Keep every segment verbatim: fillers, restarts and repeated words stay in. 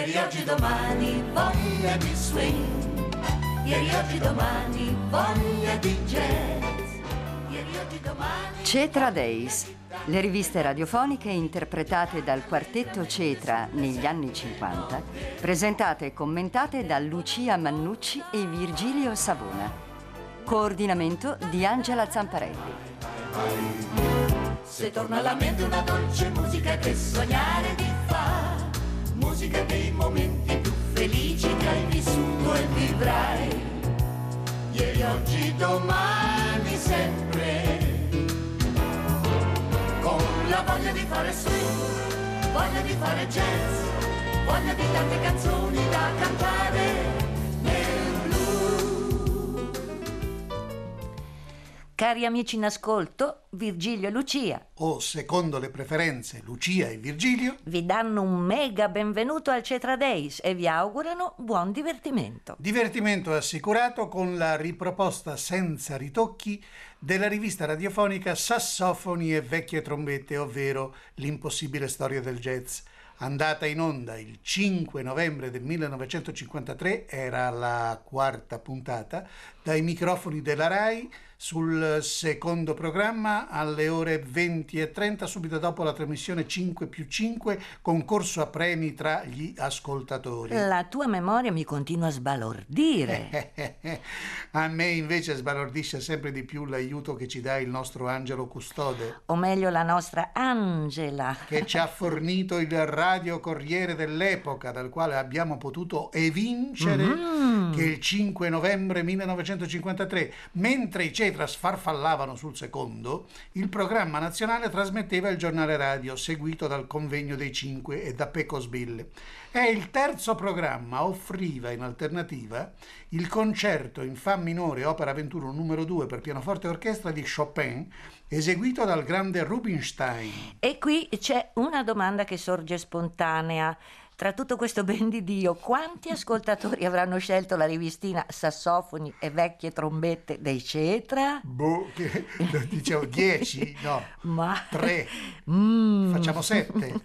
Ieri, oggi, domani, voglia di swing. Ieri, oggi, domani, voglia di jazz. Ieri, oggi, domani... Cetra Days, le riviste radiofoniche interpretate dal quartetto Cetra negli anni cinquanta, presentate e commentate da Lucia Mannucci e Virgilio Savona. Coordinamento di Angela Zamparelli. Se torna alla mente una dolce musica che sognare ti fa, musica dei momenti più felici che hai vissuto e vivrai. Ieri, oggi, domani, sempre, con la voglia di fare swing, voglia di fare jazz, voglia di tante canzoni da cantare nel blues. Cari amici in ascolto, Virgilio e Lucia, o secondo le preferenze Lucia e Virgilio, vi danno un mega benvenuto al Cetra Days e vi augurano buon divertimento. Divertimento assicurato con la riproposta senza ritocchi della rivista radiofonica Sassofoni e vecchie trombette, ovvero L'impossibile storia del jazz. Andata in onda il cinque novembre del millenovecentocinquantatré, era la quarta puntata, dai microfoni della RAI sul secondo programma alle ore venti e trenta, subito dopo la trasmissione cinque più cinque, concorso a premi tra gli ascoltatori. La tua memoria mi continua a sbalordire. A me invece sbalordisce sempre di più l'aiuto che ci dà il nostro angelo custode. O meglio la nostra Angela. Che ci ha fornito il radio corriere dell'epoca, dal quale abbiamo potuto evincere mm-hmm. che il cinque novembre millenovecentocinquantatré, mentre i Cetra sfarfallavano sul secondo, il programma nazionale trasmetteva il giornale radio, seguito dal Convegno dei Cinque e da Pecosville. E il terzo programma offriva in alternativa il concerto in fa minore opera ventuno numero due per pianoforte e orchestra di Chopin, eseguito dal grande Rubinstein. E qui c'è una domanda che sorge spontanea. Tra tutto questo ben di Dio, quanti ascoltatori avranno scelto la rivistina Sassofoni e vecchie trombette dei Cetra? Boh, che, dicevo dieci, no, Ma... tre, mm. facciamo sette,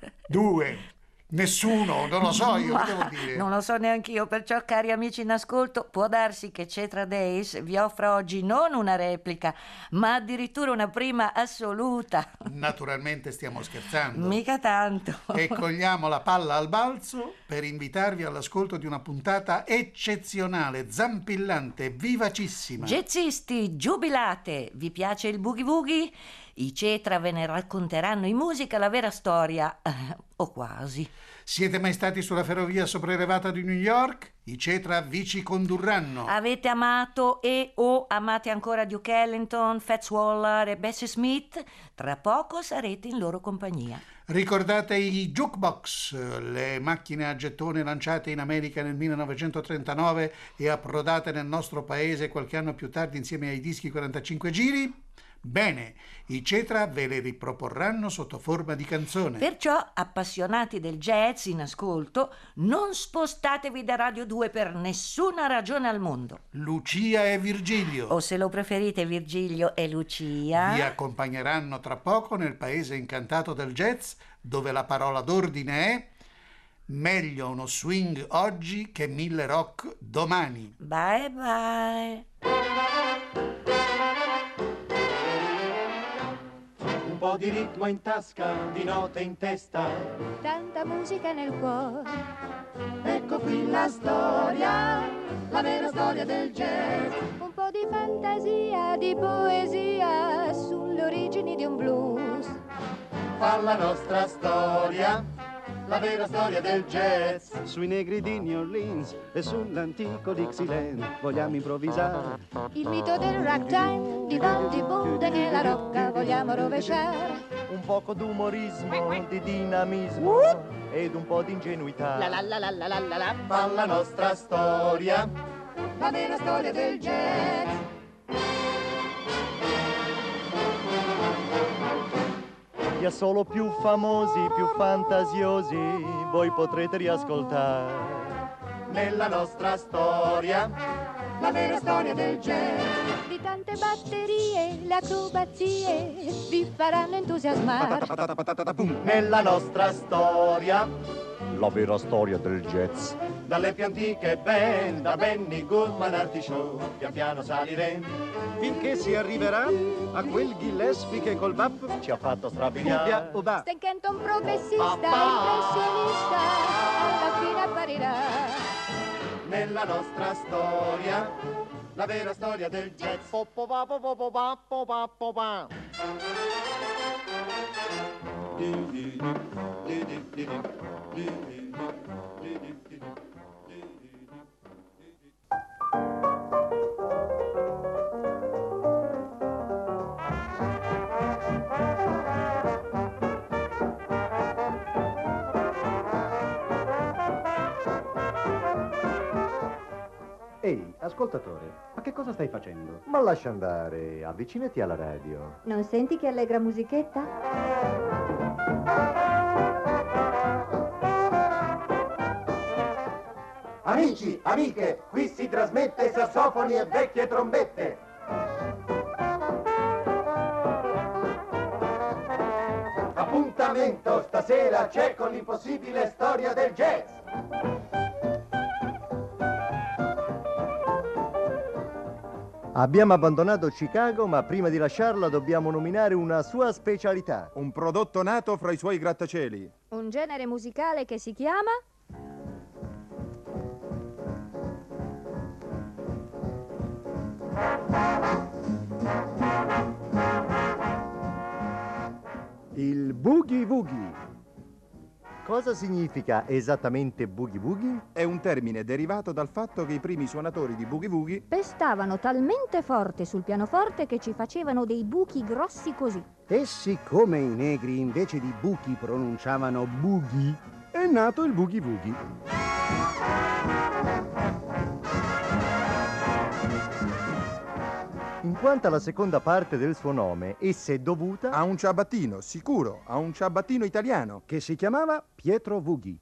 due... Nessuno, non lo so io, Ma che devo dire? Non lo so neanche io, perciò cari amici in ascolto, può darsi che Cetra Days vi offra oggi non una replica, ma addirittura una prima assoluta. Naturalmente stiamo scherzando. Mica tanto. E cogliamo la palla al balzo per invitarvi all'ascolto di una puntata eccezionale, zampillante, vivacissima. Jazzisti, giubilate, vi piace il boogie woogie? I Cetra ve ne racconteranno in musica la vera storia, eh, o quasi. Siete mai stati sulla ferrovia sopraelevata di New York? I Cetra vi ci condurranno. Avete amato e o amate ancora Duke Ellington, Fats Waller e Bessie Smith? Tra poco sarete in loro compagnia. Ricordate i jukebox, le macchine a gettone lanciate in America nel millenovecentotrentanove e approdate nel nostro paese qualche anno più tardi insieme ai dischi quarantacinque giri? Bene, i Cetra ve le riproporranno sotto forma di canzone. Perciò, appassionati del jazz in ascolto, non spostatevi da Radio due per nessuna ragione al mondo. Lucia e Virgilio, o se lo preferite Virgilio e Lucia, vi accompagneranno tra poco nel paese incantato del jazz, dove la parola d'ordine è: meglio uno swing oggi che mille rock domani. Bye bye. Un po' di ritmo in tasca, di note in testa, tanta musica nel cuore. Ecco qui la storia, la vera storia del jazz. Un po' di fantasia, di poesia sulle origini di un blues. Fa la nostra storia, la vera storia del jazz. Sui negri di New Orleans e sull'antico Dixieland vogliamo improvvisare. Il mito del ragtime, di Bounty Buden e la rocca vogliamo rovesciare. Un poco d'umorismo, di dinamismo uh! ed un po' di ingenuità. La la la la la la la la. Fa la nostra storia, la vera storia del jazz. Gli solo più famosi, più fantasiosi, voi potrete riascoltare. Nella nostra storia, la vera storia del jazz. Di tante batterie, le acrobazie vi faranno entusiasmare. Nella nostra storia, la vera storia del jazz. Dalle più antiche band, da Benny Goodman Artie Shaw, pian piano saliremo, finché si arriverà a quel Gillespie che col bap ci ha fatto strabiliare. Stan Kenton progressista, impressionista, alla fine apparirà. Nella nostra storia, la vera storia del jazz. Po, po, pa, po, po, po, pa, po, pa, po, pa. Ehi, ascoltatore, ma che cosa stai facendo? Ma lascia andare, avvicinati alla radio. Non senti che allegra musichetta? Amici, amiche, qui si trasmette sassofoni e vecchie trombette. Appuntamento stasera c'è con l'impossibile storia del jazz. Abbiamo abbandonato Chicago, ma prima di lasciarla dobbiamo nominare una sua specialità. Un prodotto nato fra i suoi grattacieli. Un genere musicale che si chiama? Il Boogie Woogie. Cosa significa esattamente Boogie Woogie? È un termine derivato dal fatto che i primi suonatori di Boogie Woogie Pestavano talmente forte sul pianoforte che ci facevano dei buchi grossi così. E siccome i negri invece di buchi pronunciavano boogie, è nato il Boogie Woogie. In quanto alla seconda parte del suo nome, essa è dovuta a un ciabattino, sicuro, a un ciabattino italiano. Che si chiamava Pietro Woogie.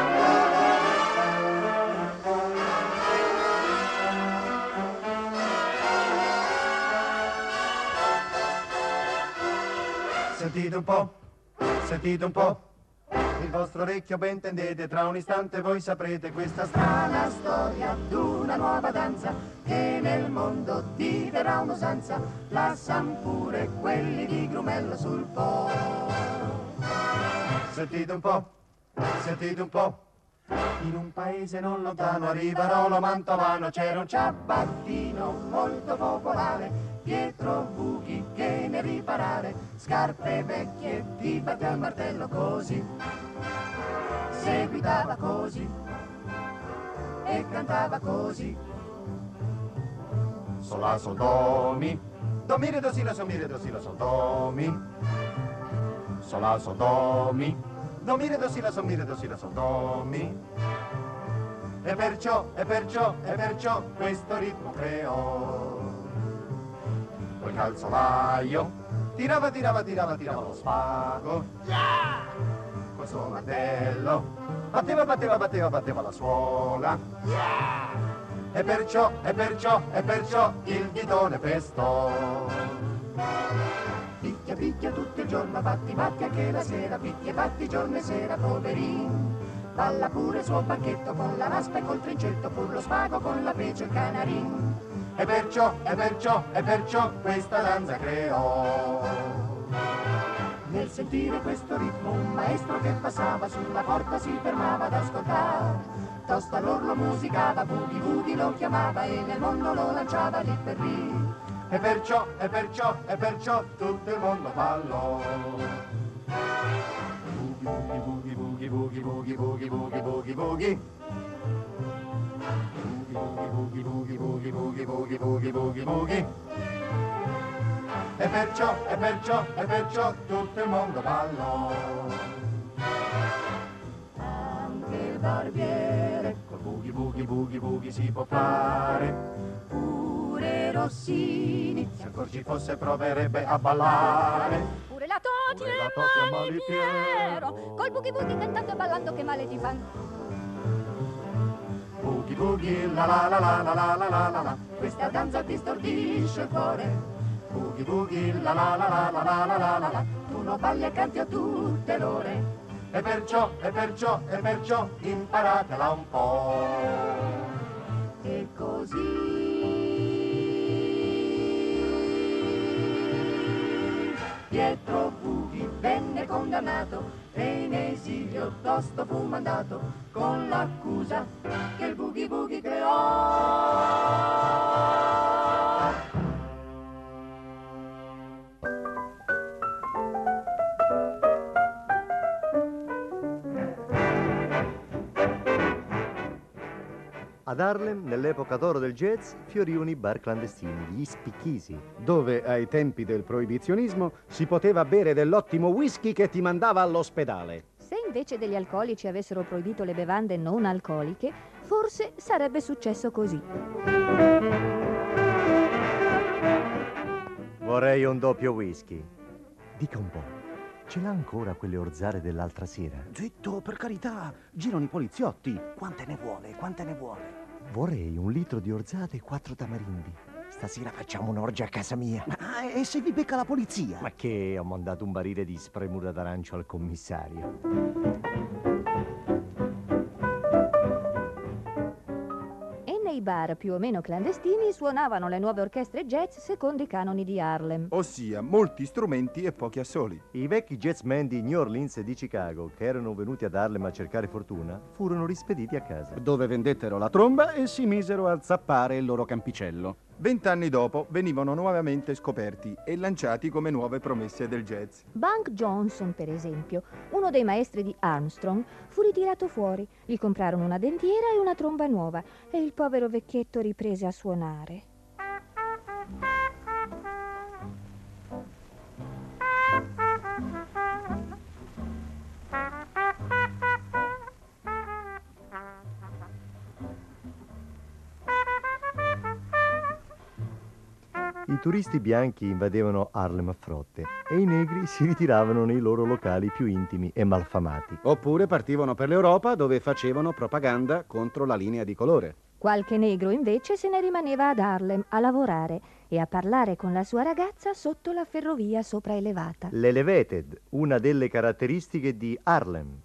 Sentite un po', sentite un po', il vostro orecchio ben tendete, tra un istante voi saprete questa strana storia d'una nuova danza che nel mondo diverrà un'usanza, la san pure quelli di Grumello sul Po. Sentite un po', sentite un po', in un paese non lontano, a Rivarolo Mantovano, c'era un ciabattino molto popolare, Pietro Woogie che ne riparare, scarpe vecchie ti batte al martello così, seguitava così e cantava così. Sola sol do mi, do mi re do si la sol mi re do si la sol do mi, sola sol do mi, do mi re do si la sol mi re do si la sol do mi. E perciò, e perciò, e perciò questo ritmo creò. Quel calzolaio tirava, tirava, tirava, tirava lo spago. Yeah! Col suo martello batteva, batteva, batteva, batteva la suola. Yeah! E perciò, e perciò, e perciò il ditone pestò. Picchia, picchia tutto il giorno, batti, batti anche la sera, picchia, batti giorno e sera, poverin. Balla pure il suo banchetto con la raspa e col trincetto, pur lo spago con la pece e il canarin. E perciò, e perciò, e perciò questa danza creò. Nel sentire questo ritmo un maestro che passava sulla porta si fermava ad ascoltare. Tosto all'orlo musicava, Boogie Woogie lo chiamava e nel mondo lo lanciava lì per lì. E perciò, e perciò, e perciò tutto il mondo ballò. Boogie, boogie, boogie, boogie, boogie, boogie, boogie, boogie, boogie. Boogie, boogie, boogie, boogie, boogie, boogie, boogie, boogie. E perciò, e perciò, e perciò tutto il mondo ballò. Anche il barbiere col boogie, boogie, boogie, boogie si può fare. Pure Rossini, se ancora ci fosse proverebbe a ballare. Pure la Toti Pure la e Toti e Malipiero, Malipiero. col Boogie Woogie cantando e ballando che male ti fan. Boogie boogie la la la la la la la la la la, questa danza ti stordisce il cuore. Boogie boogie la la la la la la la la la la, tu lo balli e canti a tutte l'ore. e perciò, e perciò, e perciò imparatela un po'. E così Pietro Bughi venne condannato e in esilio tosto fu mandato con l'accusa che il Boogie Boogie creò. Ad Harlem, nell'epoca d'oro del jazz, fiorivano i bar clandestini, gli spicchisi. Dove ai tempi del proibizionismo si poteva bere dell'ottimo whisky che ti mandava all'ospedale. Se invece degli alcolici avessero proibito le bevande non alcoliche, forse sarebbe successo così. Vorrei un doppio whisky. Dica un po', ce l'ha ancora quelle orzare dell'altra sera? Zitto, per carità, girano i poliziotti. Quante ne vuole, quante ne vuole? Vorrei un litro di orzate e quattro tamarindi. Stasera facciamo un'orgia a casa mia. Ma e se vi becca la polizia? Ma che ho mandato un barile di spremuta d'arancio al commissario. E nei bar più o meno clandestini suonavano le nuove orchestre jazz secondo i canoni di Harlem. Ossia, molti strumenti e pochi assoli. I vecchi jazzmen di New Orleans e di Chicago, che erano venuti ad Harlem a cercare fortuna, furono rispediti a casa. Dove vendettero la tromba e si misero a zappare il loro campicello. Vent'anni dopo venivano nuovamente scoperti e lanciati come nuove promesse del jazz. Bunk Johnson, per esempio, uno dei maestri di Armstrong, fu ritirato fuori. Gli comprarono una dentiera e una tromba nuova e il povero vecchietto riprese a suonare. I turisti bianchi invadevano Harlem a frotte e i negri si ritiravano nei loro locali più intimi e malfamati. Oppure partivano per l'Europa dove facevano propaganda contro la linea di colore. Qualche negro invece se ne rimaneva ad Harlem a lavorare e a parlare con la sua ragazza sotto la ferrovia sopraelevata. L'Elevated, una delle caratteristiche di Harlem.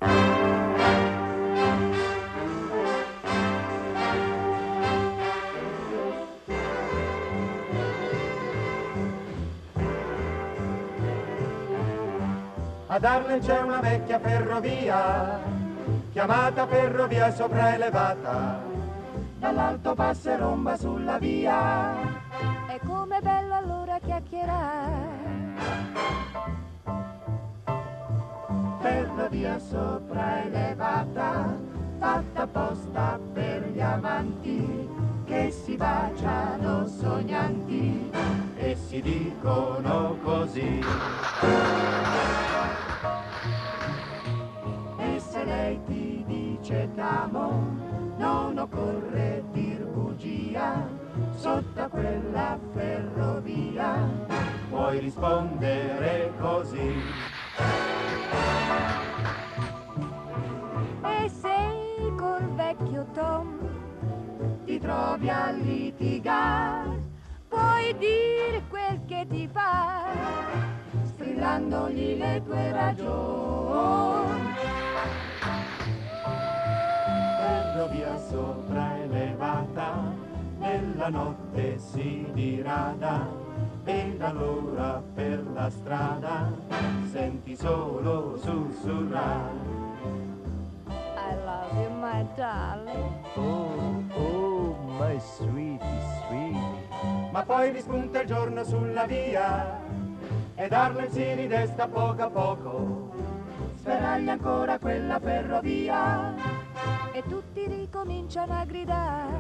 Ad Harlem c'è una vecchia ferrovia, chiamata ferrovia sopraelevata. Dall'alto passa e romba sulla via. E com'è bello allora chiacchierare. Ferrovia sopraelevata, fatta apposta per gli amanti, che si baciano sognanti e si dicono così. E se lei ti dice t'amo, non occorre dir bugia, sotto a quella ferrovia puoi rispondere così. E se col vecchio Tom ti trovi a litigare, puoi dire quel che ti pare, strillandogli le tue ragioni. Ferrovia sopraelevata, nella notte si dirada, ed allora per la strada senti solo sussurrare. I love you, my darling. Oh, oh, my sweetie, sweetie. Ma poi rispunta il giorno sulla via ed Harlem si ridesta poco a poco. Sferraglia ancora quella ferrovia E tutti ricominciano a gridare.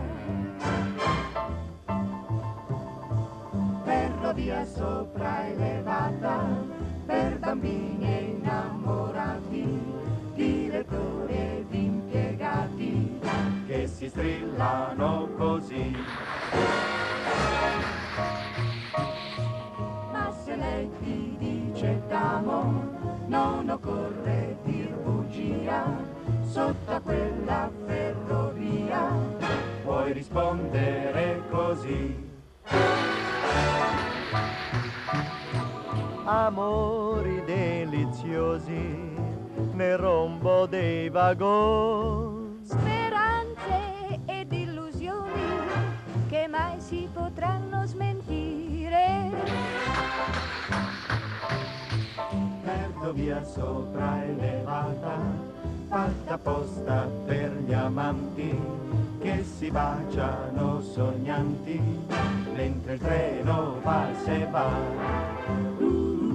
Ferrovia sopraelevata per bambini e innamorati, direttori ed impiegati che si strillano così. Ma se lei ti dice t'amo, non occorre dir bugia, sotto a quella ferrovia puoi rispondere così. Amori deliziosi, nel rombo dei vagoni. Speranze ed illusioni che mai si potranno smentire. Ferrovia sopraelevata, fatta apposta per gli amanti che si baciano sognanti mentre il treno va se va.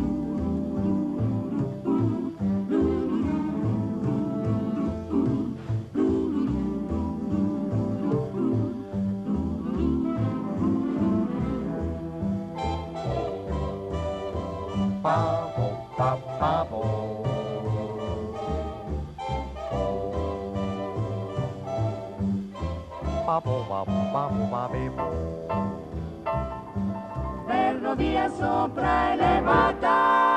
Papo, papo. Papo, papo, papo, papo. Ferrovia sopraelevata.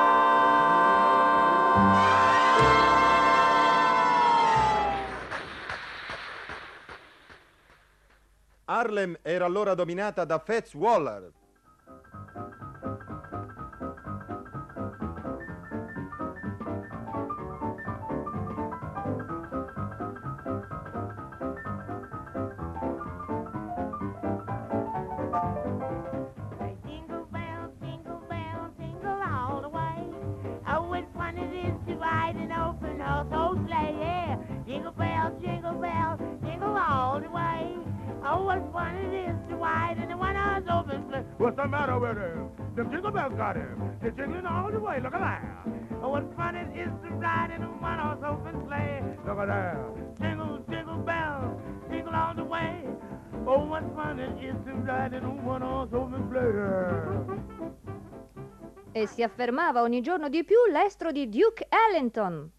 Harlem era allora dominata da Fats Waller. Jingle bells, jingle bells, jingle all the way. Oh, what fun it is to ride an open household sleigh, yeah. Jingle bells, jingle bells, jingle all the way. Oh, what fun it is to ride in a one-horse open sleigh. What's the matter with him? The jingle bells got him. They're jingling all the way. Look at that. Oh, what fun it is to ride in a one-horse open sleigh. Look at that. Jingle, jingle bells, jingle all the way. Oh, what fun it is to ride in a one-horse open sleigh. E si affermava ogni giorno di più l'estro di Duke Ellington.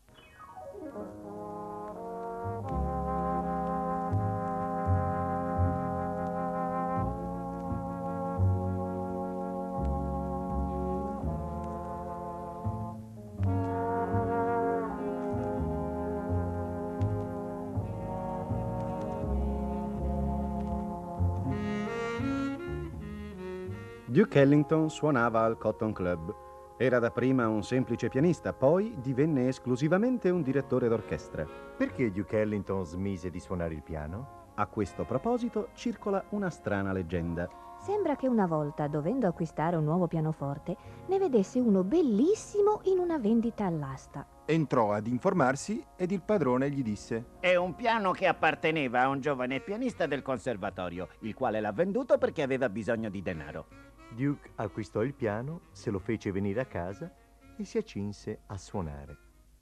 Duke Ellington suonava al Cotton Club. Era dapprima un semplice pianista, poi divenne esclusivamente un direttore d'orchestra. Perché Duke Ellington smise di suonare il piano? A questo proposito circola una strana leggenda. Sembra che una volta, dovendo acquistare un nuovo pianoforte, ne vedesse uno bellissimo in una vendita all'asta. Entrò ad informarsi ed il padrone gli disse: È un piano che apparteneva a un giovane pianista del conservatorio, il quale l'ha venduto perché aveva bisogno di denaro. Duke acquistò il piano, se lo fece venire a casa e si accinse a suonare.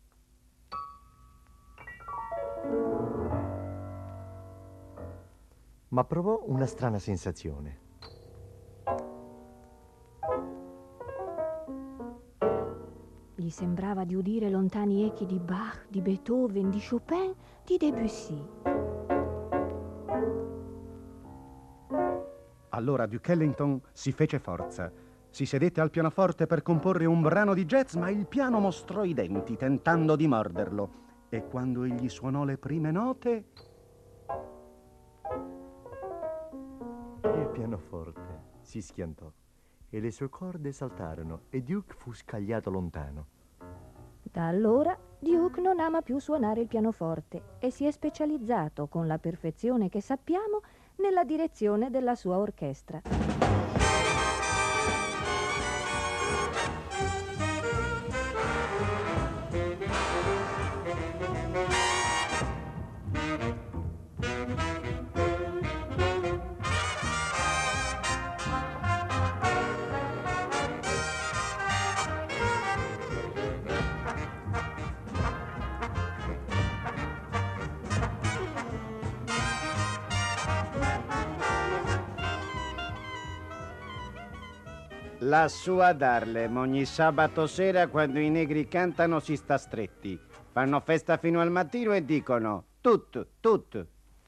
Ma provò una strana sensazione. Gli sembrava di udire lontani echi di Bach, di Beethoven, di Chopin, di Debussy. Allora Duke Ellington si fece forza. Si sedette al pianoforte per comporre un brano di jazz, ma il piano mostrò i denti, tentando di morderlo. E quando egli suonò le prime note, il pianoforte si schiantò e le sue corde saltarono e Duke fu scagliato lontano. Da allora Duke non ama più suonare il pianoforte e si è specializzato, con la perfezione che sappiamo, nella direzione della sua orchestra. Lassù ad Harlem, ogni sabato sera quando i negri cantano si sta stretti. Fanno festa fino al mattino e dicono tut, tut.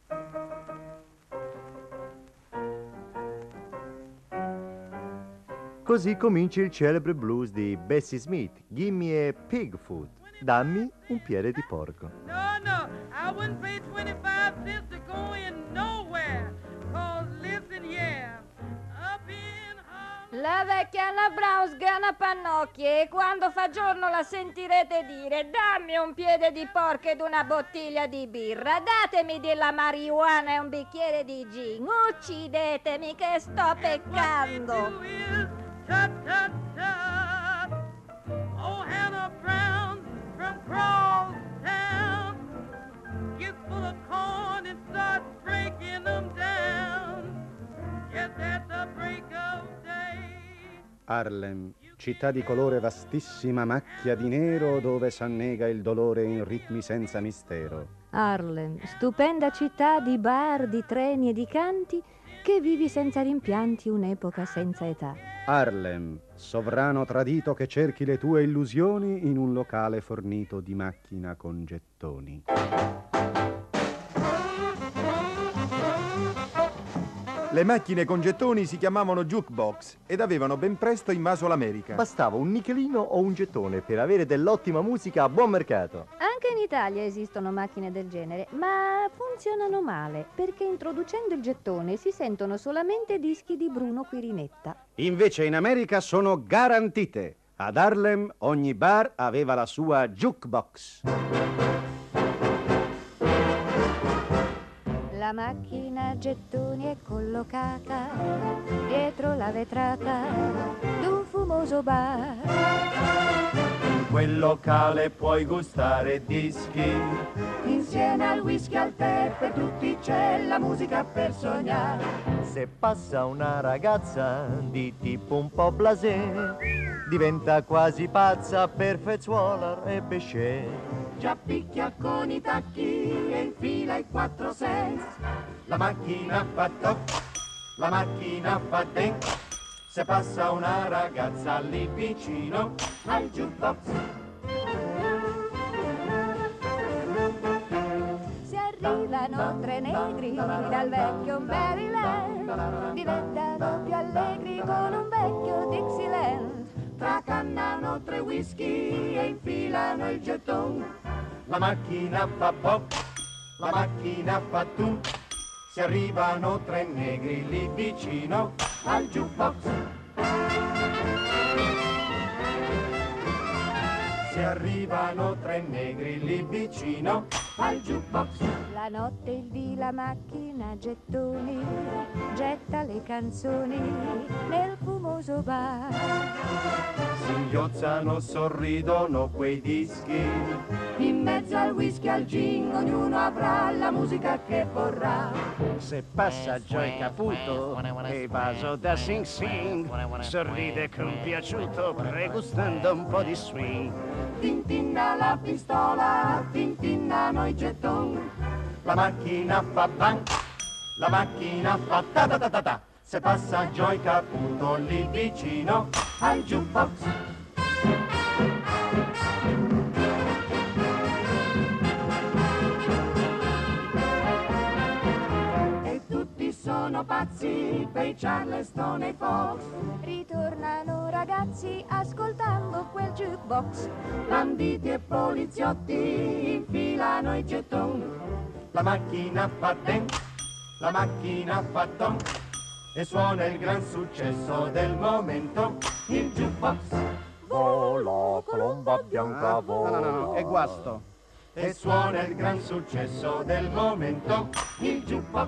Così comincia il celebre blues di Bessie Smith, Gimme a Pig Food, dammi un piede di porco. No, no, I wouldn't pay twenty-five cents to go in nowhere. Cause listen, yeah, up in La vecchia chiama Brown, sgana pannocchi e quando fa giorno la sentirete dire dammi un piede di porco ed una bottiglia di birra, datemi della marijuana e un bicchiere di gin, uccidetemi che sto peccando. Tut, tut, tut. Oh, Hannah Brown from Crosstown gets full of corn and starts breaking them down. Just at the break of day. Harlem, città di colore vastissima macchia di nero dove s'annega il dolore in ritmi senza mistero. Harlem, stupenda città di bar, di treni e di canti, che vivi senza rimpianti un'epoca senza età. Harlem, sovrano tradito che cerchi le tue illusioni in un locale fornito di macchina con gettoni. Le macchine con gettoni si chiamavano jukebox ed avevano ben presto invaso l'America. Bastava un nichelino o un gettone per avere dell'ottima musica a buon mercato. Anche in Italia esistono macchine del genere, ma funzionano male, perché introducendo il gettone si sentono solamente dischi di Bruno Quirinetta. Invece in America sono garantite. Ad Harlem ogni bar aveva la sua jukebox. La macchina a gettoni è collocata dietro la vetrata d'un fumoso bar. In quel locale puoi gustare dischi. Insieme al whisky, al tè, per tutti c'è la musica per sognare. Se passa una ragazza di tipo un po' blasé, diventa quasi pazza per Fezzuola e Bechet. Già picchia con i tacchi e infila i quattro sensi. La macchina fa toc, la macchina fa ding. Se passa una ragazza lì vicino al jukebox. Si arrivano tre negri dal vecchio Maryland, diventano più allegri con un vecchio Dixieland. Tracannano tre whisky e infilano il gettone. La macchina fa pop, la macchina fa tu. Si arrivano tre negri lì vicino al jukebox. Si arrivano tre negri lì vicino al jukebox. La notte il di la macchina a gettoni getta le canzoni nel fumoso bar. Singhiozzano, sorridono quei dischi. In mezzo al whisky, al gin, ognuno avrà la musica che vorrà. Se passa Joy Caputo e vaso da Sing Sing, sorride compiaciuto pregustando un po' di swing. Tintinna la pistola, tintinnano i gettoni. La macchina fa bang, la macchina fa ta ta ta ta ta. Se passa Joy Caputo lì vicino al jukebox. E tutti sono pazzi per i Charleston e i Fox. Ritornano ragazzi ascoltando quel jukebox. Banditi e poliziotti infilano i gettoni. La macchina fa ding, la macchina fa tom. E suona il gran successo del momento, il jukebox. Vola, colomba bianca, Ah, vola. no, no, no, è guasto. E suona il gran successo del momento, il jukebox.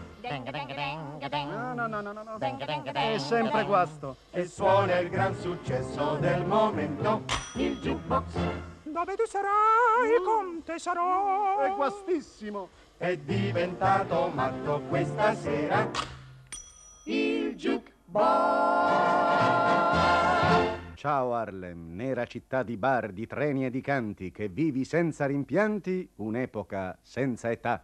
No, no, no, no, no, no. È sempre guasto. E suona il gran successo del momento, il jukebox. Dove tu sarai, conte sarò. È guastissimo. È diventato matto questa sera il jukebox. Ciao Harlem, nera città di bar, di treni e di canti, che vivi senza rimpianti, un'epoca senza età.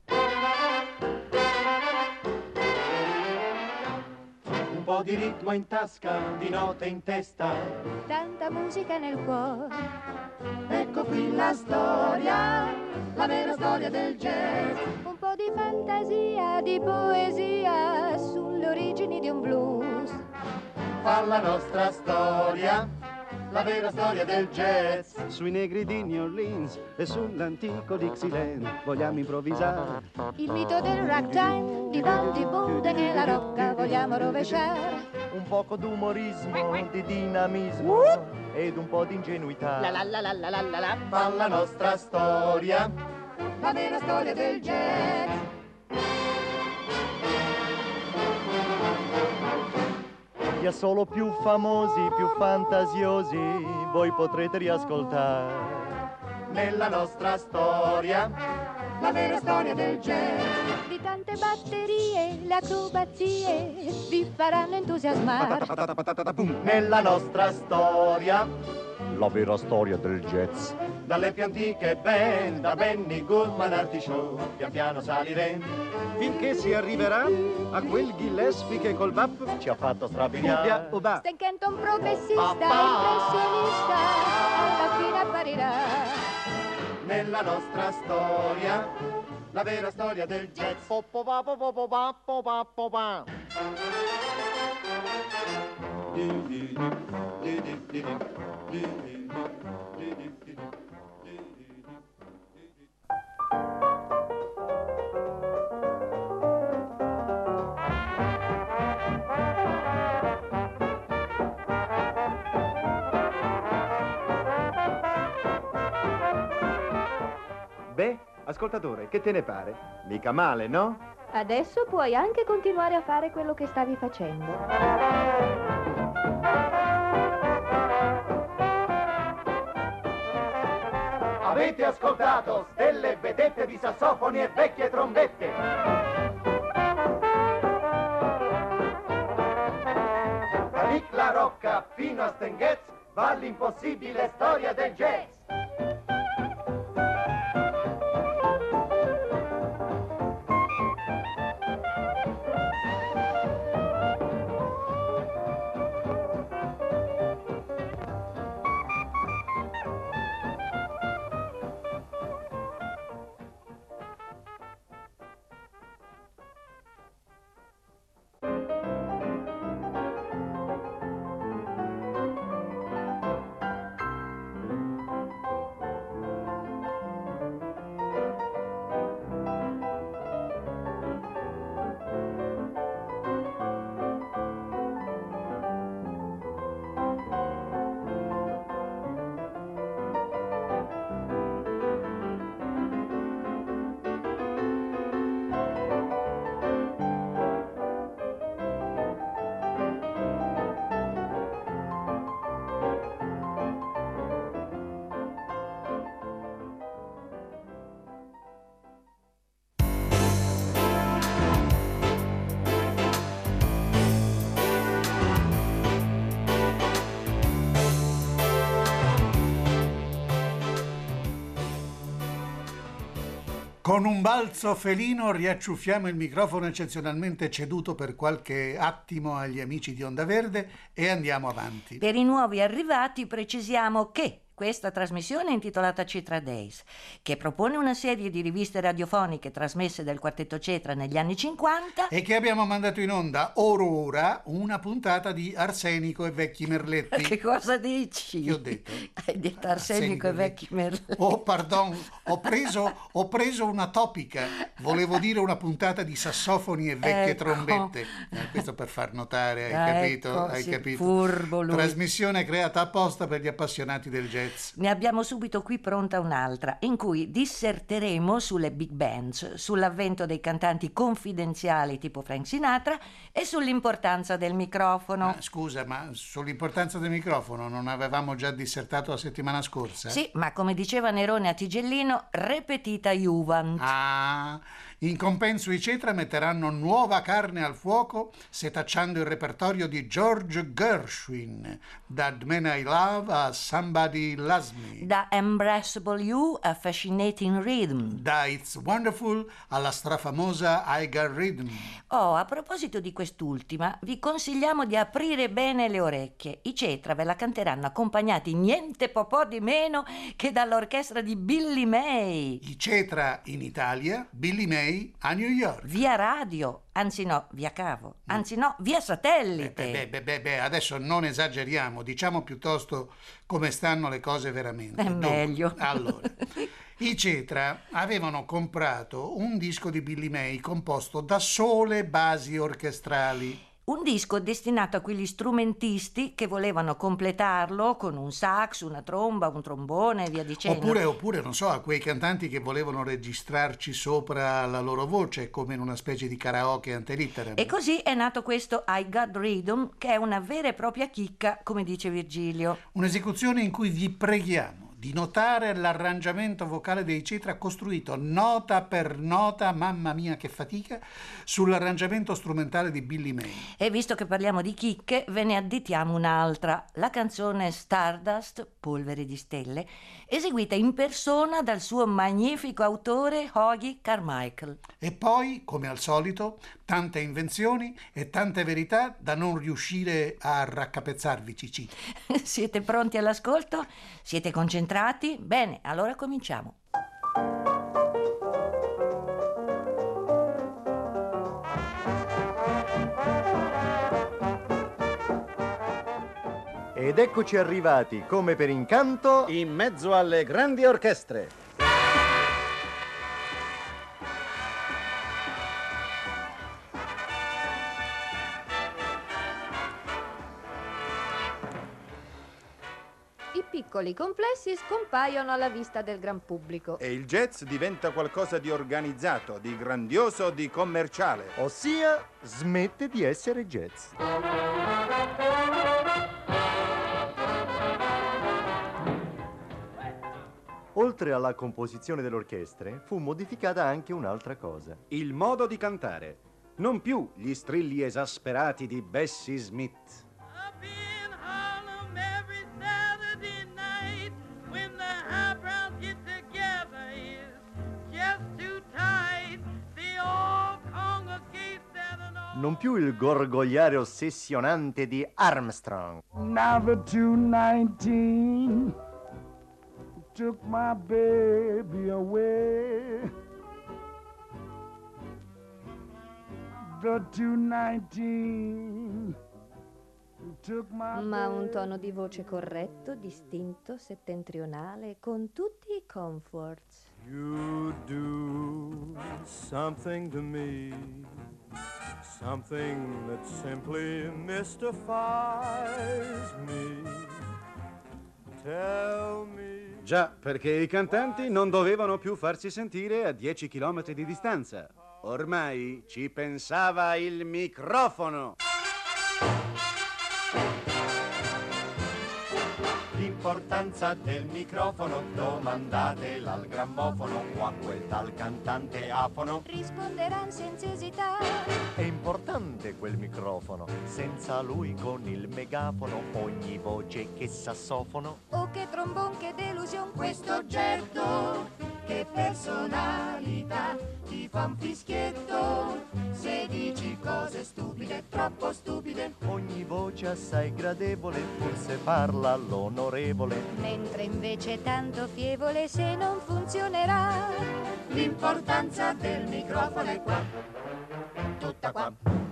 Un po' di ritmo in tasca, di note in testa. Tanta musica nel cuore. Ecco qui la storia, la vera storia del jazz. Un po' di fantasia, di poesia sulle origini di un blues. Fa la nostra storia, la vera storia del jazz. Sui negri di New Orleans e sull'antico Dixieland vogliamo improvvisare. Il mito del ragtime, di Bounty Boone nella rocca vogliamo rovesciare. un poco d'umorismo, di dinamismo ed un po' di ingenuità. La la la la la la la la. Ma la nostra storia, La vera storia del jazz. gli solo più famosi, più fantasiosi, voi potrete riascoltare. Nella nostra storia, La vera storia del jazz. Di tante batterie, le acrobazie vi faranno entusiasmare. nella nostra storia, la vera storia del jazz. Dalle più antiche band, da Benny Goodman Artichoke, pian piano saliremo finché si arriverà a quel Gillespie che col bap ci ha fatto strabiliare. Ubbia, Stan Kenton progressista, Papà. impressionista, alla fine apparirà. Nella nostra storia, la vera storia del jazz. Po, po, pa, po, po, po, pa, po, pa, po, pa. Beh, ascoltatore, che te ne pare? Mica male, no? Adesso puoi anche continuare a fare quello che stavi facendo. Avete ascoltato stelle vedette di sassofoni e vecchie trombette. Da Nick La Rocca fino a Stan Getz va l'impossibile storia del jazz. Con un balzo felino riacciuffiamo il microfono eccezionalmente ceduto per qualche attimo agli amici di Onda Verde e andiamo avanti. Per i nuovi arrivati precisiamo che questa trasmissione è intitolata Cetra Days, che propone una serie di riviste radiofoniche trasmesse dal Quartetto Cetra negli anni cinquanta e che abbiamo mandato in onda ora ora una puntata di Arsenico e vecchi merletti. Che cosa dici? Che ho detto? Hai detto Arsenico, Arsenico e vecchi merletti. Oh, pardon, ho preso, ho preso una topica. Volevo dire una puntata di sassofoni e vecchie ecco. trombette. Eh, questo per far notare, hai ah, capito? Ecco, hai sì, capito? Furbo lui. Trasmissione creata apposta per gli appassionati del jazz. Ne abbiamo subito qui pronta un'altra, in cui disserteremo sulle big bands, sull'avvento dei cantanti confidenziali tipo Frank Sinatra e sull'importanza del microfono. Ma, scusa, ma sull'importanza del microfono non avevamo già dissertato la settimana scorsa? Sì, ma come diceva Nerone a Tigellino, repetita iuvant. Ah, in compenso i Cetra metteranno nuova carne al fuoco setacciando il repertorio di George Gershwin, da The Man I Love a Somebody Loves Me, da Embraceable You a Fascinating Rhythm, da It's Wonderful alla strafamosa I Got Rhythm. Oh, a proposito di quest'ultima, vi consigliamo di aprire bene le orecchie. I Cetra ve la canteranno accompagnati niente po' po' di meno che dall'orchestra di Billy May. I Cetra in Italia, Billy May a New York. Via radio, anzi no, via cavo, anzi no, via satellite. Beh, beh, beh, beh, adesso non esageriamo, diciamo piuttosto come stanno le cose veramente. È Dunque, meglio. Allora, i Cetra avevano comprato un disco di Billy May composto da sole basi orchestrali. Un disco destinato a quegli strumentisti che volevano completarlo con un sax, una tromba, un trombone e via dicendo. Oppure, oppure, non so, a quei cantanti che volevano registrarci sopra la loro voce, come in una specie di karaoke ante litteram. E così è nato questo I Got Rhythm, che è una vera e propria chicca, come dice Virgilio. Un'esecuzione in cui vi preghiamo di notare l'arrangiamento vocale dei Cetra costruito nota per nota, mamma mia che fatica, sull'arrangiamento strumentale di Billy May. E visto che parliamo di chicche, ve ne additiamo un'altra, la canzone Stardust, Polvere di stelle, eseguita in persona dal suo magnifico autore Hoagy Carmichael. E poi, come al solito, tante invenzioni e tante verità da non riuscire a raccapezzarvi, Cicci. Siete pronti all'ascolto? Siete concentrati? Bene, allora cominciamo. Ed eccoci arrivati, come per incanto, in mezzo alle grandi orchestre. I piccoli complessi scompaiono alla vista del gran pubblico. E il jazz diventa qualcosa di organizzato, di grandioso, di commerciale. ossia smette di essere jazz. Oltre alla composizione delle orchestre, fu modificata anche un'altra cosa. Il modo di cantare. Non più gli strilli esasperati di Bessie Smith. Non più il gorgogliare ossessionante di Armstrong. Now the two nineteen took my baby away. The two nineteen took my Ma un tono di voce corretto, distinto, settentrionale, con tutti i comforts. You do something to me, something that simply mystifies me. Tell me. Già, perché i cantanti non dovevano più farsi sentire a dieci chilometri di distanza. Ormai ci pensava il microfono. L'importanza del microfono, domandatela al grammofono o a quel tal cantante afono. Risponderanno senza esitare. È importante quel microfono, senza lui con il megafono, ogni voce che sassofono. Oh che trombon, che delusione, Questo oggetto, che personalità, ti fa un fischietto se dici cose stupide, troppo stupide. Ogni voce assai gradevole, forse parla l'onorevole. mentre invece è tanto fievole se non funzionerà. L'importanza del microfono è qua, tutta qua.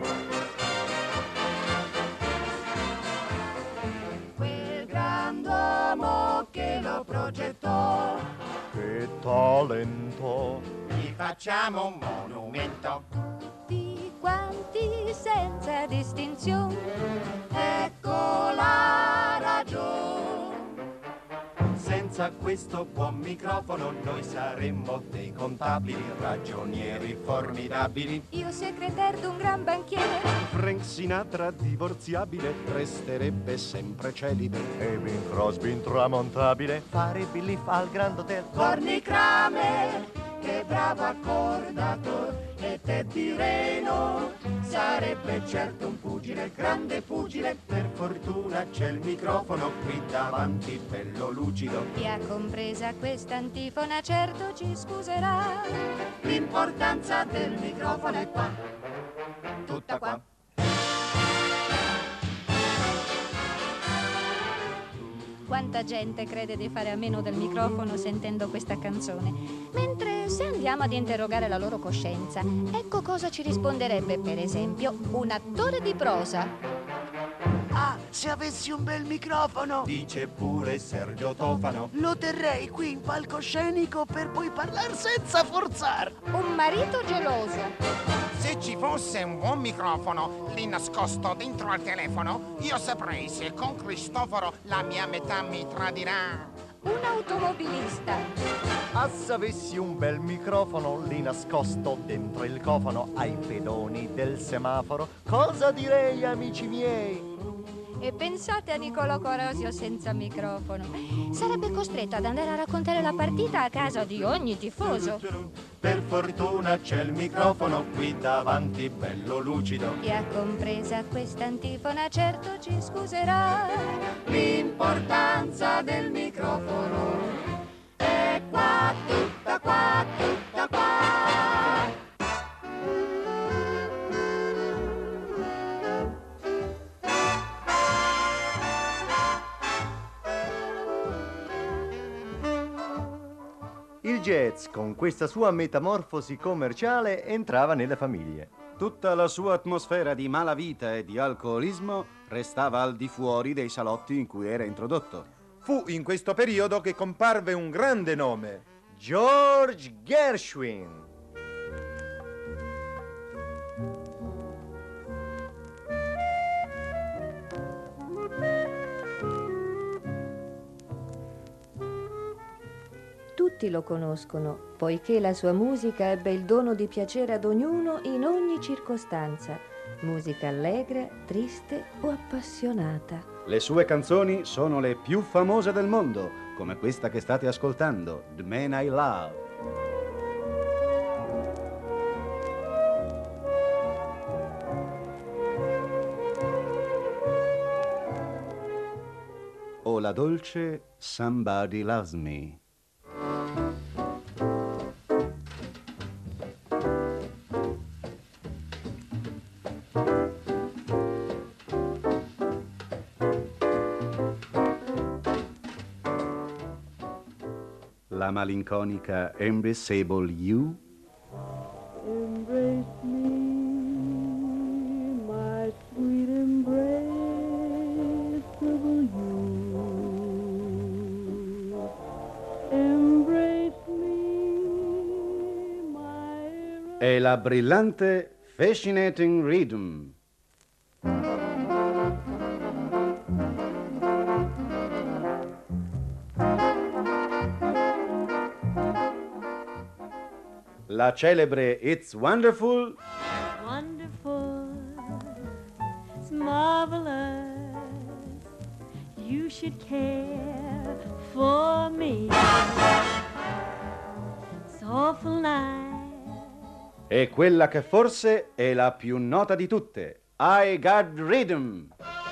Quel grand'uomo che lo progettò, Che talento! gli facciamo un monumento. Tutti quanti senza distinzione. Ecco la ragione. Senza questo buon microfono noi saremmo dei contabili, ragionieri formidabili. Io segretario d'un gran banchiere. Frank Sinatra divorziabile resterebbe sempre celibe. E Bing Crosby intramontabile farebbe il lift al Grand Hotel. Corny Kramer, che bravo accordatore, e Teddy Reno sarebbe certo un pugile, grande pugile. Per fortuna c'è il microfono qui davanti, bello lucido. Chi ha compresa questa antifona certo ci scuserà. L'importanza del microfono è qua, tutta qua. Quanta gente crede di fare a meno del microfono sentendo questa canzone. Mentre se andiamo ad interrogare la loro coscienza, ecco cosa ci risponderebbe, per esempio, un attore di prosa. Ah, se avessi un bel microfono, Dice pure Sergio Tofano. lo terrei qui in palcoscenico per poi parlare senza forzar. Un marito geloso. Se ci fosse un buon microfono lì nascosto dentro al telefono, io saprei se con Cristoforo la mia metà mi tradirà. Un automobilista. Ah, se avessi un bel microfono lì nascosto dentro il cofano ai pedoni del semaforo, cosa direi, amici miei? E pensate a Niccolò Corosio senza microfono. Sarebbe costretto ad andare a raccontare la partita a casa di ogni tifoso. Per fortuna c'è il microfono qui davanti, bello lucido. Chi ha compresa questa antifona certo ci scuserà. L'importanza del microfono è qua, tutta qua, tutta qua. Il jazz, con questa sua metamorfosi commerciale, entrava nelle famiglie. Tutta la sua atmosfera di malavita e di alcolismo restava al di fuori dei salotti in cui era introdotto. Fu in questo periodo che comparve un grande nome, George Gershwin. Tutti lo conoscono, poiché la sua musica ebbe il dono di piacere ad ognuno in ogni circostanza. Musica allegra, triste o appassionata. Le sue canzoni sono le più famose del mondo, come questa che state ascoltando, The Man I Love. O la dolce Somebody Loves Me. La malinconica Embraceable You. Embrace me, my sweet embraceable you. Embrace me, my... E la brillante Fascinating Rhythm. La celebre It's Wonderful. Wonderful, it's marvelous. You should care for me. It's awful nice. E quella che forse è la più nota di tutte, I Got Rhythm.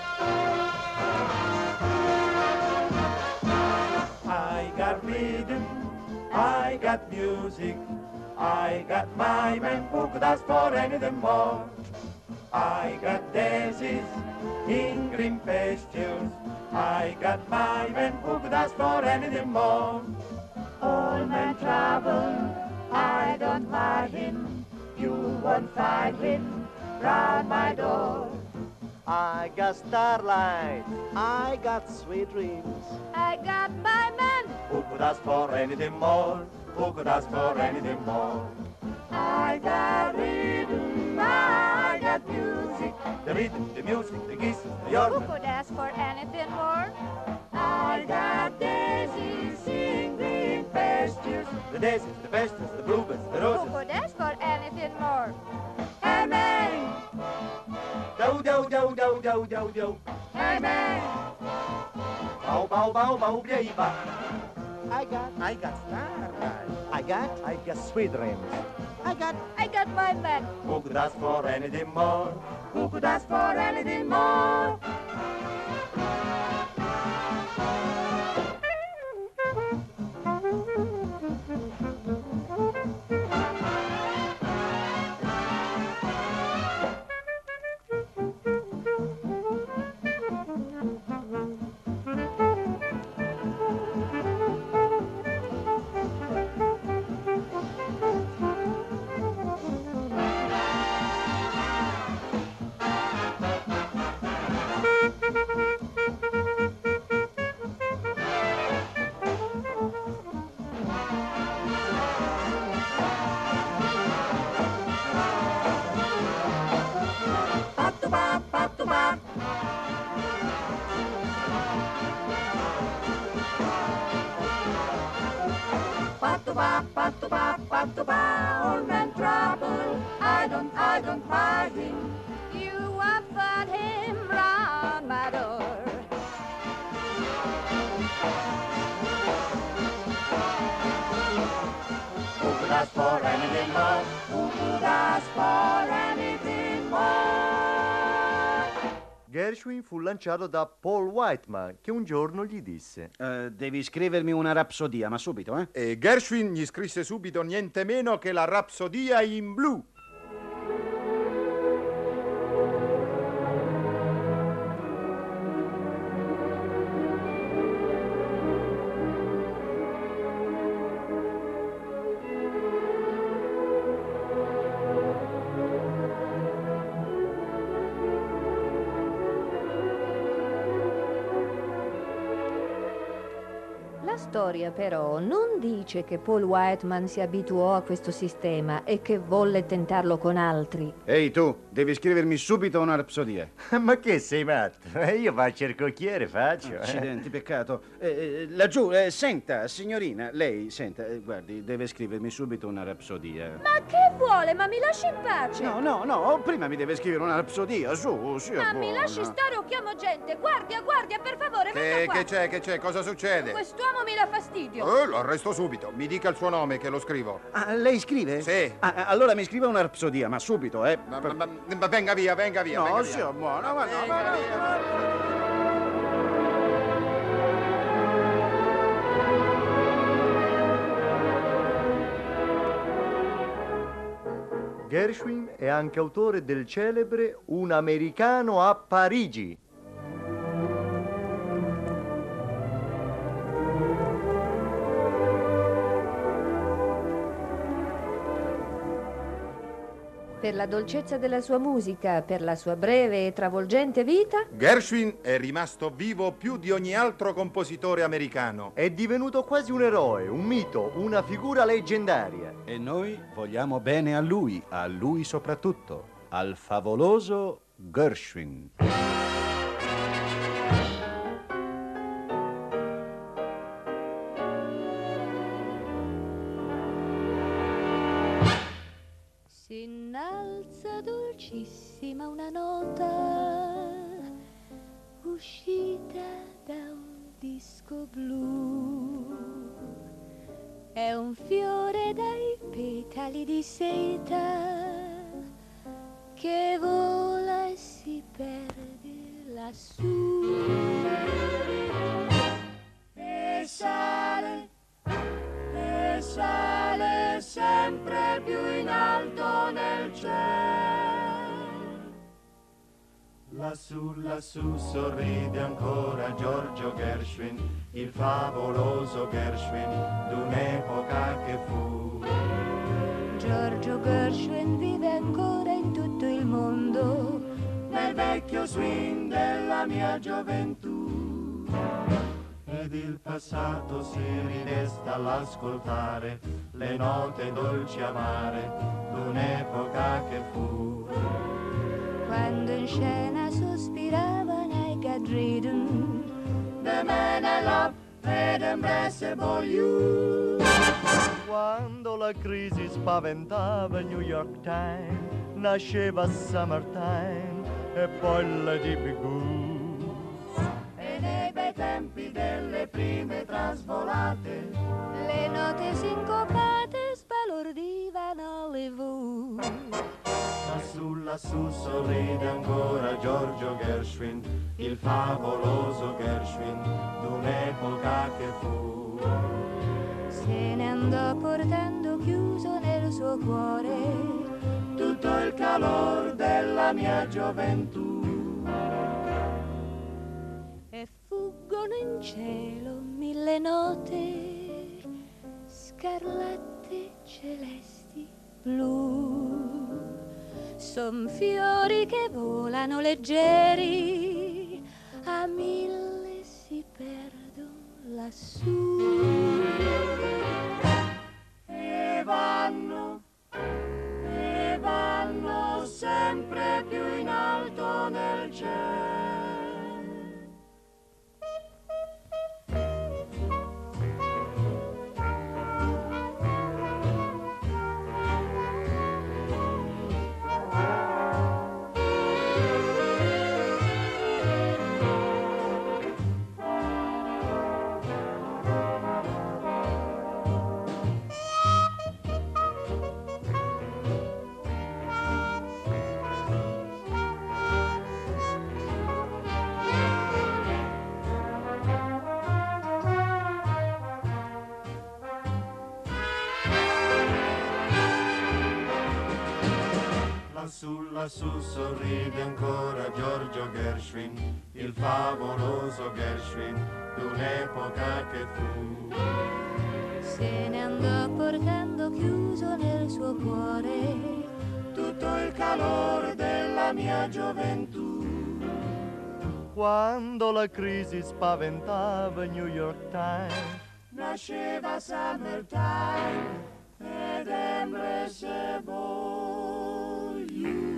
I got rhythm, I got music, I got my man who could ask for anything more. I got daisies in green pastures, I got my man who could ask for anything more. All men travel, I don't mind him, you won't find him round my door. I got starlight, I got sweet dreams. I got my man. Who could ask for anything more? Who could ask for anything more? I got rhythm, I got music. The rhythm, the music, the kisses, the Who yarn. could ask for anything more? I got daisies in green pastures. The daisies, the pastures, the bluebirds, the Who roses. could ask for anything more? Hey man, Do do do do do do do. hey man. Bow bow bow bow baby. I got, I got starlight. I got, I got sweet dreams. I got, I got my man. Who could ask for anything more? Who could ask for anything more? pa-pa-pa, old man trouble. I don't, I don't mind him. You often him round my door. Who could ask for anything more? Who could ask for anything more? Gershwin fu lanciato da Paul Whiteman, che un giorno gli disse: Eh, devi scrivermi una rapsodia, ma subito, eh? E Gershwin gli scrisse subito niente meno che la Rapsodia in blu. La storia però non dice che Paul Whiteman si abituò a questo sistema e che volle tentarlo con altri. Ehi tu, devi scrivermi subito una rapsodia. Ma che sei matto? Eh, Io faccio il cocchiere, faccio. eh. Accidenti, peccato. Eh, eh, laggiù, eh, senta, signorina, lei, senta, eh, guardi, deve scrivermi subito una rapsodia. Ma che vuole? Ma mi lasci in pace? No, no, no, prima mi deve scrivere una rapsodia, su, sia Ma mi buona. lasci stare o chiamo gente? Guardia, guardia, per favore, venga Che, qua. che c'è, che c'è? Cosa succede? Quest'uomo mi dà fastidio. Oh, lo arresto subito. Mi dica il suo nome che lo scrivo. Ah, lei scrive? Sì. Ah, allora mi scriva una rapsodia, ma subito, eh. Ma, ma- ma venga via, venga via. No, venga sia via. buono, ma no, Venga ma no, via. ma- Gershwin è anche autore del celebre Un americano a Parigi. Per la dolcezza della sua musica, per la sua breve e travolgente vita, Gershwin è rimasto vivo più di ogni altro compositore americano. È divenuto quasi un eroe, un mito, una figura leggendaria. E noi vogliamo bene a lui, a lui soprattutto, al favoloso Gershwin. Si innalza dolcissima una nota uscita da un disco blu. È un fiore dai petali di seta che vola e si perde lassù. E sale, e sale sempre più in alto nel cielo. Lassù, lassù sorride ancora Giorgio Gershwin, il favoloso Gershwin d'un'epoca che fu. Giorgio Gershwin vive ancora in tutto il mondo, Nel vecchio swing della mia gioventù. Ed il passato si ridesta all'ascoltare le note dolci amare d'un'epoca che fu. quando in scena sospirava nei Gadridon. The man I love had embraceable you. Quando la crisi spaventava il New York Times, nasceva Summertime e poi Lady Bigoo. E nei bei tempi delle prime trasvolate, Le note sincopate sbalordivano Hollywood. Lassù, lassù sorride ancora Giorgio Gershwin, il favoloso Gershwin d'un'epoca che fu. Se ne andò portando chiuso nel suo cuore tutto il calor della mia gioventù. e fuggono in cielo mille note scarlatte, celesti, blu. Son fiori che volano leggeri, a mille si perdono lassù. E vanno, e vanno sempre più in alto nel cielo. lassù, lassù sorride ancora Giorgio Gershwin, il favoloso Gershwin d'un'epoca che fu. Se ne andò portando chiuso nel suo cuore tutto il calore della mia gioventù. Quando la crisi spaventava New York Times, nasceva Summertime ed Embraceable You.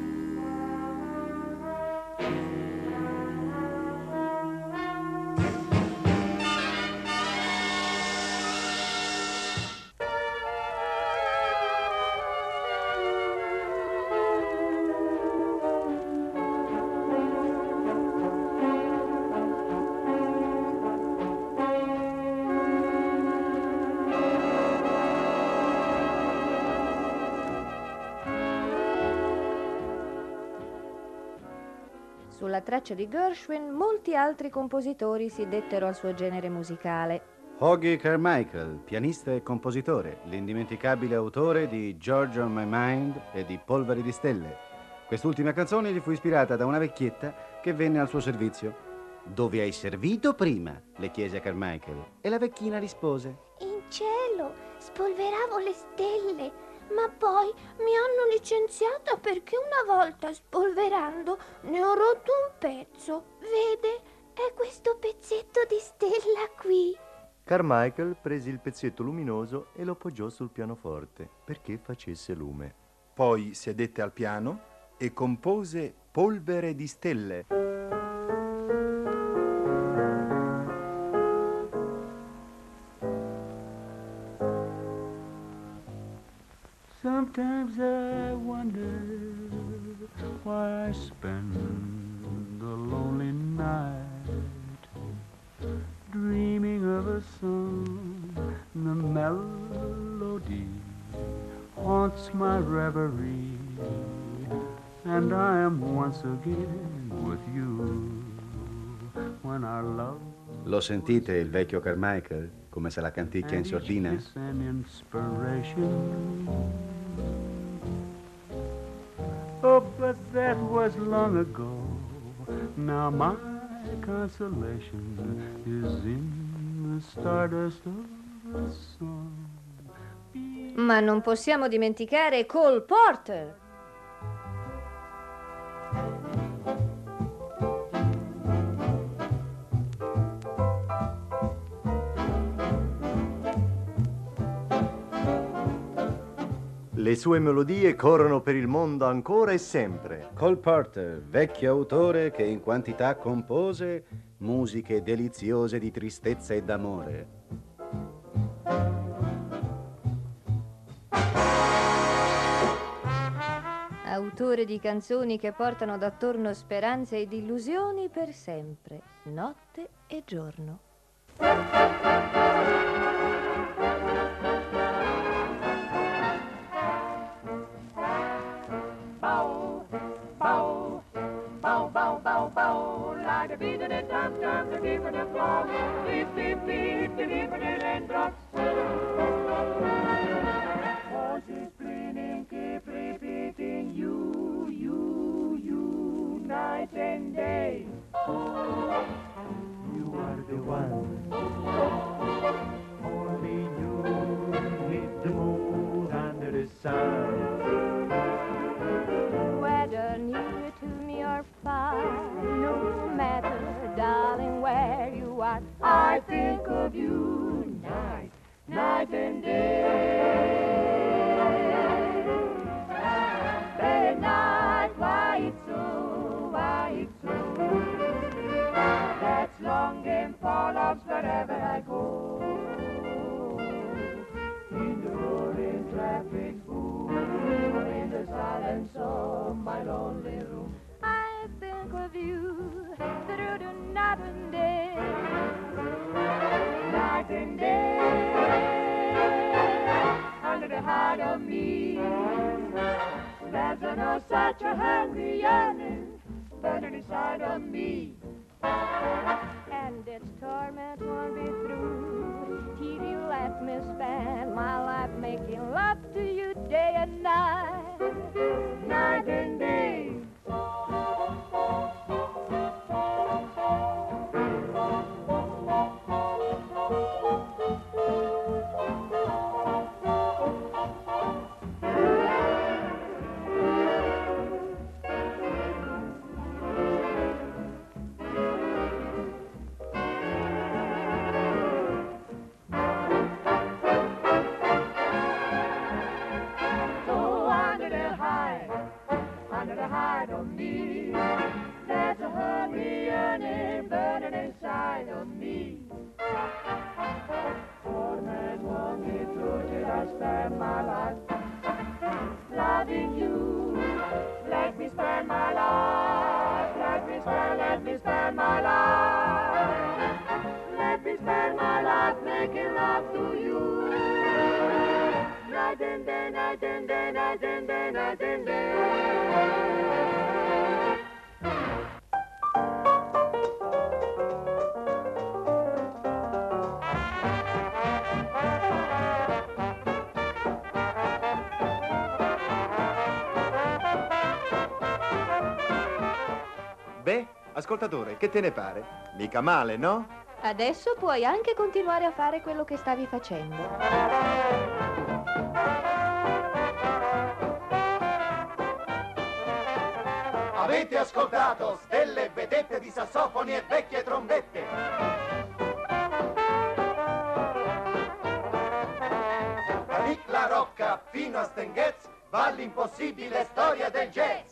Sulla traccia di Gershwin, molti altri compositori si dettero al suo genere musicale. Hoagy Carmichael, pianista e compositore, l'indimenticabile autore di George on My Mind e di Polvere di Stelle. Quest'ultima canzone gli fu ispirata da una vecchietta che venne al suo servizio. «Dove hai servito prima?» le chiese a Carmichael, e la vecchina rispose: «In cielo, spolveravo le stelle. Ma poi mi hanno licenziata perché una volta spolverando ne ho rotto un pezzo. Vede? È questo pezzetto di stella qui». Carmichael prese il pezzetto luminoso e lo appoggiò sul pianoforte perché facesse lume. Poi sedette al piano e compose Polvere di Stelle. Sometimes I wonder why I spend the lonely night dreaming of a song. The melody haunts my reverie, and I am once again with you when our love. Lo sentite il vecchio Carmichael come se la canticchia in sordina? Oh, but that was long ago. Now my consolation is in the stardust of the sun. Ma non possiamo dimenticare Cole Porter. Le sue melodie corrono per il mondo ancora e sempre. Cole Porter, vecchio autore che in quantità compose musiche deliziose di tristezza e d'amore. Autore di canzoni che portano d'attorno speranze ed illusioni per sempre, notte e giorno. Like a beat in a drum drum, the deep in the floor. Beep, beep, beep, the deep in the raindrops. Voices pleading, keep repeating, you, you, you, night and day. You are the one. Only you need the moon under the sun. Whether near to me or far, no matter, darling, where you are, I think of you night, night and day. Day and night, why it's so, why it's so. That's longing for love's wherever I go. In the roaring traffic boom, in the silence of my lonely room, I think of you through the night and day. Night and day, under the heart of me. There's no such a hungry yearning burning inside of me. And its torment won't be through till you let me spend my life making love to you day and night. Night and day. trying to hide on me. There's a hungry yearning burning inside of me. Old man want me to till I spend my life loving you. Let me spend my life, let me spend, let me spend my life. Let me spend my life making love to you. Night and day, night and day, night and day, night and day. Beh, ascoltatore, che te ne pare? Mica male, no? Adesso puoi anche continuare a fare quello che stavi facendo. Avete ascoltato stelle e vedette di sassofoni e vecchie trombette. Da Nick La Rocca fino a Stan Getz va l'impossibile storia del jazz.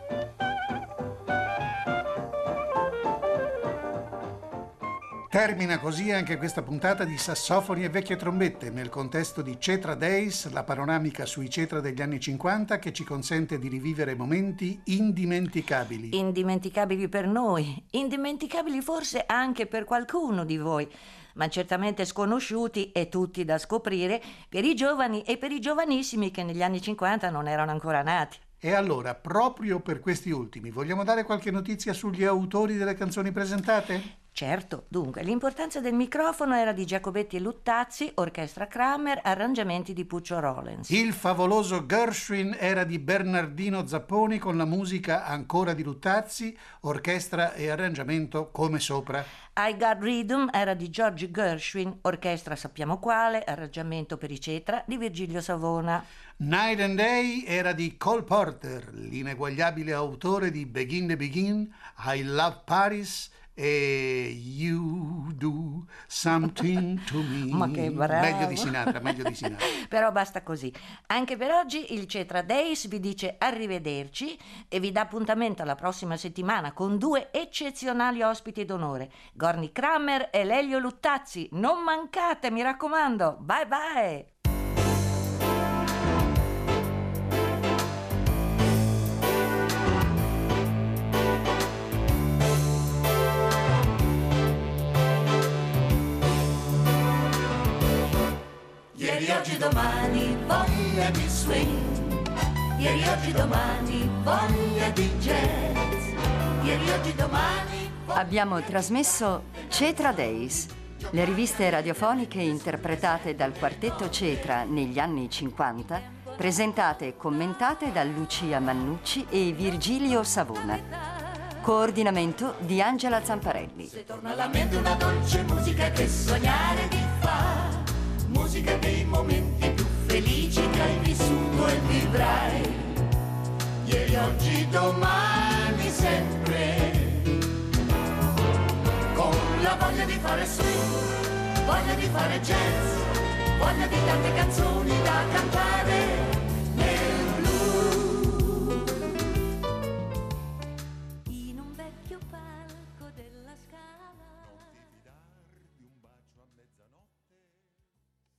Termina così anche questa puntata di Sassofoni e vecchie trombette nel contesto di Cetra Days, la panoramica sui Cetra degli anni cinquanta che ci consente di rivivere momenti indimenticabili. Indimenticabili per noi, indimenticabili forse anche per qualcuno di voi, ma certamente sconosciuti e tutti da scoprire per i giovani e per i giovanissimi che negli anni cinquanta non erano ancora nati. E allora, proprio per questi ultimi, vogliamo dare qualche notizia sugli autori delle canzoni presentate? Certo, dunque, l'importanza del microfono era di Giacobetti e Luttazzi, orchestra Kramer, arrangiamenti di Puccio Rollins. Il favoloso Gershwin era di Bernardino Zapponi con la musica ancora di Luttazzi, orchestra e arrangiamento come sopra. I Got Rhythm era di George Gershwin, orchestra sappiamo quale, arrangiamento per i Cetra di Virgilio Savona. Night and Day era di Cole Porter, l'ineguagliabile autore di Begin the Begin, I Love Paris e You Do Something to Me. Ma che bravo! Meglio di Sinatra, meglio di Sinatra. Però basta così. Anche per oggi il Cetra Days vi dice arrivederci e vi dà appuntamento alla prossima settimana con due eccezionali ospiti d'onore, Gorny Kramer e Lelio Luttazzi. Non mancate, mi raccomando. Bye bye! Ieri, oggi, domani, voglia di swing. Ieri, oggi, domani, voglia di jazz. Ieri, oggi, domani... Abbiamo trasmesso Cetra Days, le riviste radiofoniche interpretate dal quartetto Cetra negli anni cinquanta, presentate e commentate da Lucia Mannucci e Virgilio Savona. Coordinamento di Angela Zamparelli. Se torna alla mente una dolce musica che sognare ti fa. Musica dei momenti più felici che hai vissuto e vivrai. Ieri, oggi, domani, sempre. Con la voglia di fare swing, voglia di fare jazz, voglia di tante canzoni da cantare.